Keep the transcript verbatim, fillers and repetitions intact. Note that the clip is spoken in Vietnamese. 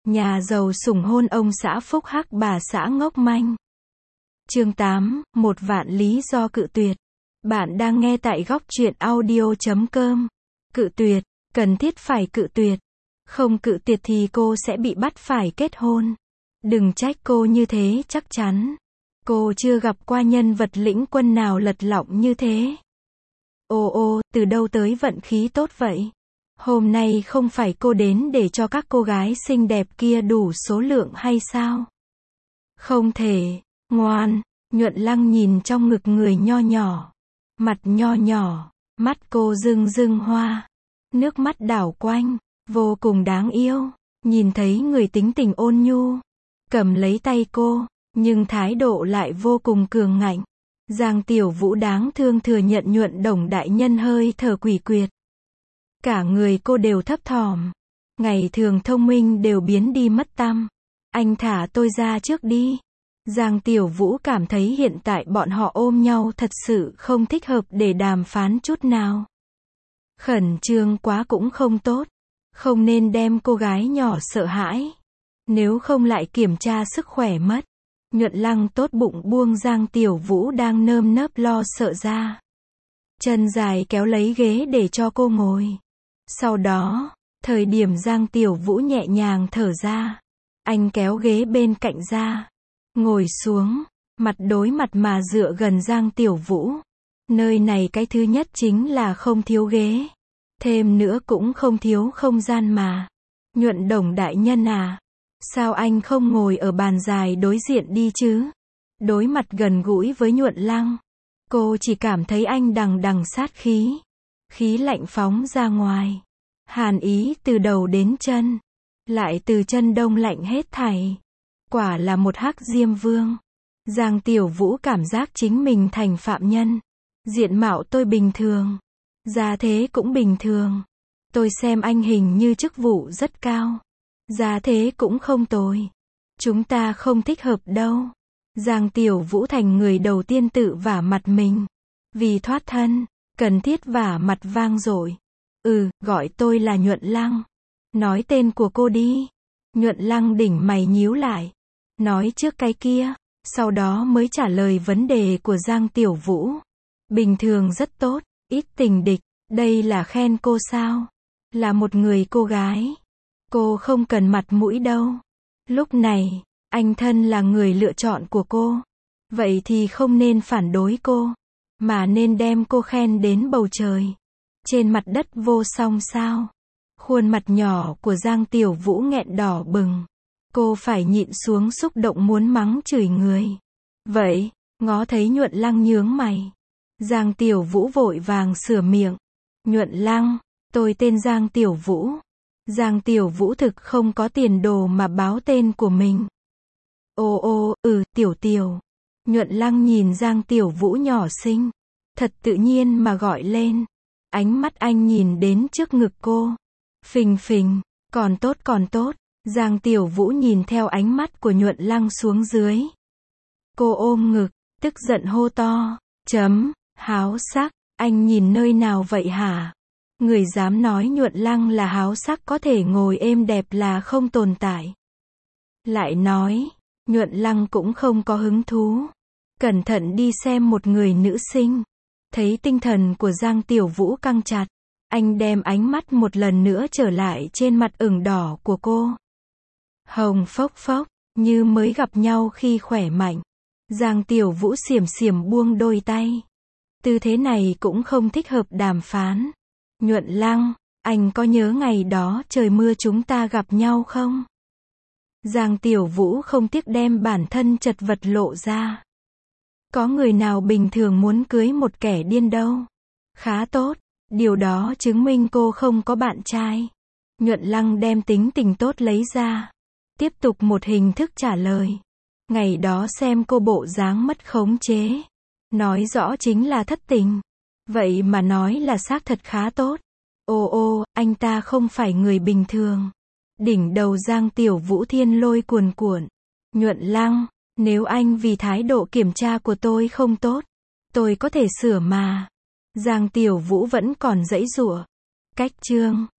Nhà giàu sủng hôn ông xã phúc hắc bà xã ngốc manh. Chương tám, một vạn lý do cự tuyệt. Bạn đang nghe tại góc truyện audio chấm com. Cự tuyệt, cần thiết phải cự tuyệt. Không cự tuyệt thì cô sẽ bị bắt phải kết hôn. Đừng trách cô như thế, chắc chắn cô chưa gặp qua nhân vật lĩnh quân nào lật lọng như thế. Ô ô, từ đâu tới vận khí tốt vậy? Hôm nay không phải cô đến để cho các cô gái xinh đẹp kia đủ số lượng hay sao? Không thể, ngoan. Nhuận Lăng nhìn trong ngực người nho nhỏ, mặt nho nhỏ, mắt cô rưng rưng hoa, nước mắt đảo quanh, vô cùng đáng yêu. Nhìn thấy người tính tình ôn nhu, cầm lấy tay cô, nhưng thái độ lại vô cùng cường ngạnh. Giang Tiểu Vũ đáng thương thừa nhận Nhuận Đồng đại nhân hơi thở quỷ quyệt. Cả người cô đều thấp thỏm. Ngày thường thông minh đều biến đi mất tăm. Anh thả tôi ra trước đi. Giang Tiểu Vũ cảm thấy hiện tại bọn họ ôm nhau thật sự không thích hợp để đàm phán chút nào. Khẩn trương quá cũng không tốt. Không nên đem cô gái nhỏ sợ hãi. Nếu không lại kiểm tra sức khỏe mất. Nhuận Lăng tốt bụng buông Giang Tiểu Vũ đang nơm nớp lo sợ ra. Chân dài kéo lấy ghế để cho cô ngồi. Sau đó, thời điểm Giang Tiểu Vũ nhẹ nhàng thở ra, anh kéo ghế bên cạnh ra, ngồi xuống, mặt đối mặt mà dựa gần Giang Tiểu Vũ. Nơi này cái thứ nhất chính là không thiếu ghế, thêm nữa cũng không thiếu không gian mà. Nhuận Đồng đại nhân à, sao anh không ngồi ở bàn dài đối diện đi chứ? Đối mặt gần gũi với Nhuận Lăng, cô chỉ cảm thấy anh đằng đằng sát khí. Khí lạnh phóng ra ngoài. Hàn ý từ đầu đến chân. Lại từ chân đông lạnh hết thảy. Quả là một hắc diêm vương. Giang Tiểu Vũ cảm giác chính mình thành phạm nhân. Diện mạo tôi bình thường. Gia thế cũng bình thường. Tôi xem anh hình như chức vụ rất cao. Gia thế cũng không tồi. Chúng ta không thích hợp đâu. Giang Tiểu Vũ thành người đầu tiên tự vả mặt mình. Vì thoát thân, cần thiết vả mặt vang dội. Ừ, gọi tôi là Nhuận Lăng. Nói tên của cô đi. Nhuận Lăng đỉnh mày nhíu lại. Nói trước cái kia, sau đó mới trả lời vấn đề của Giang Tiểu Vũ. Bình thường rất tốt, ít tình địch. Đây là khen cô sao? Là một người cô gái. Cô không cần mặt mũi đâu. Lúc này, anh thân là người lựa chọn của cô. Vậy thì không nên phản đối cô, mà nên đem cô khen đến bầu trời. Trên mặt đất vô song sao? Khuôn mặt nhỏ của Giang Tiểu Vũ nghẹn đỏ bừng. Cô phải nhịn xuống xúc động muốn mắng chửi người. Vậy, ngó thấy Nhuận Lăng nhướng mày. Giang Tiểu Vũ vội vàng sửa miệng. Nhuận Lăng, tôi tên Giang Tiểu Vũ. Giang Tiểu Vũ thực không có tiền đồ mà báo tên của mình. Ô ô, ừ, Tiểu Tiểu. Nhuận Lăng nhìn Giang Tiểu Vũ nhỏ xinh. Thật tự nhiên mà gọi lên. Ánh mắt anh nhìn đến trước ngực cô. Phình phình, còn tốt còn tốt. Giang Tiểu Vũ nhìn theo ánh mắt của Nhuận Lăng xuống dưới. Cô ôm ngực, tức giận hô to. Chấm, háo sắc, anh nhìn nơi nào vậy hả? Người dám nói Nhuận Lăng là háo sắc có thể ngồi êm đẹp là không tồn tại. Lại nói, Nhuận Lăng cũng không có hứng thú. Cẩn thận đi xem một người nữ sinh. Thấy tinh thần của Giang Tiểu Vũ căng chặt. Anh đem ánh mắt một lần nữa trở lại trên mặt ửng đỏ của cô. Hồng phốc phốc, như mới gặp nhau khi khỏe mạnh. Giang Tiểu Vũ xiểm xiểm buông đôi tay. Tư thế này cũng không thích hợp đàm phán. Nhuận Lăng, anh có nhớ ngày đó trời mưa chúng ta gặp nhau không? Giang Tiểu Vũ không tiếc đem bản thân chật vật lộ ra. Có người nào bình thường muốn cưới một kẻ điên đâu. Khá tốt, điều đó chứng minh cô không có bạn trai. Nhuận Lăng đem tính tình tốt lấy ra. Tiếp tục một hình thức trả lời. Ngày đó xem cô bộ dáng mất khống chế. Nói rõ chính là thất tình. Vậy mà nói là xác thật khá tốt. Ô ô, anh ta không phải người bình thường. Đỉnh đầu Giang Tiểu Vũ thiên lôi cuồn cuộn. Nhuận Lăng, nếu anh vì thái độ kiểm tra của tôi không tốt, tôi có thể sửa mà. Giang Tiểu Vũ vẫn còn giãy giụa. Cách chương